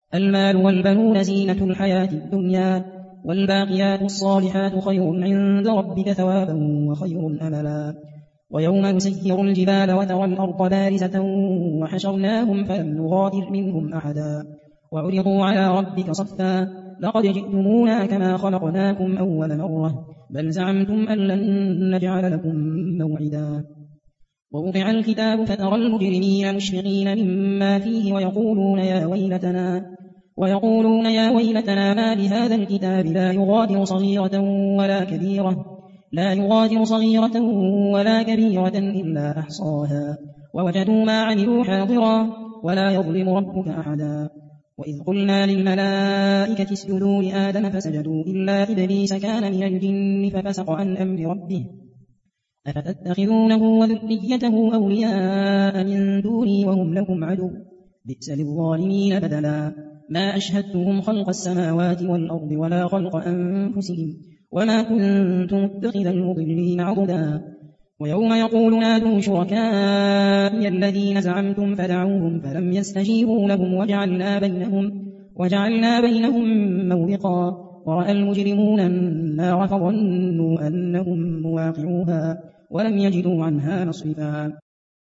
المال والبنون زينة الحياة الدنيا، والباقيات الصالحات خير عند ربك ثوابا وخير أملا. ويوم نسير الجبال وترى الأرض بارزة وحشرناهم فلم نغادر منهم أحدا وعرضوا على ربك صفا لقد جئتمونا كما خلقناكم أول مرة بل زعمتم أن لن نجعل لكم موعدا. ووضع الكتاب فترى المجرمين مشفقين مما فيه ويقولون يا ويلتنا ما لهذا الكتاب لا يغادر صغيرة ولا كبيرة إلا أحصاها ووجدوا ما عملوا حاضرا ولا يظلم ربك أحدا. وإذ قلنا للملائكة اسجدوا لآدم فسجدوا إلا إبليس كان من الجن ففسق عن أمر ربه أفتتخذونه وذريته أولياء من دوني وهم لكم عدو بئس للظالمين بدلا. ما أشهدتهم خلق السماوات والأرض ولا خلق أنفسهم وما كنت متخذ المضلين عضدا. ويوم يقول نادوا شركائي الذين زعمتم فدعوهم فلم يستجيبوا لهم وجعلنا بينهم موبقا ورأى المجرمون النار فظنوا أنهم مواقعوها ولم يجدوا عنها مصرفا.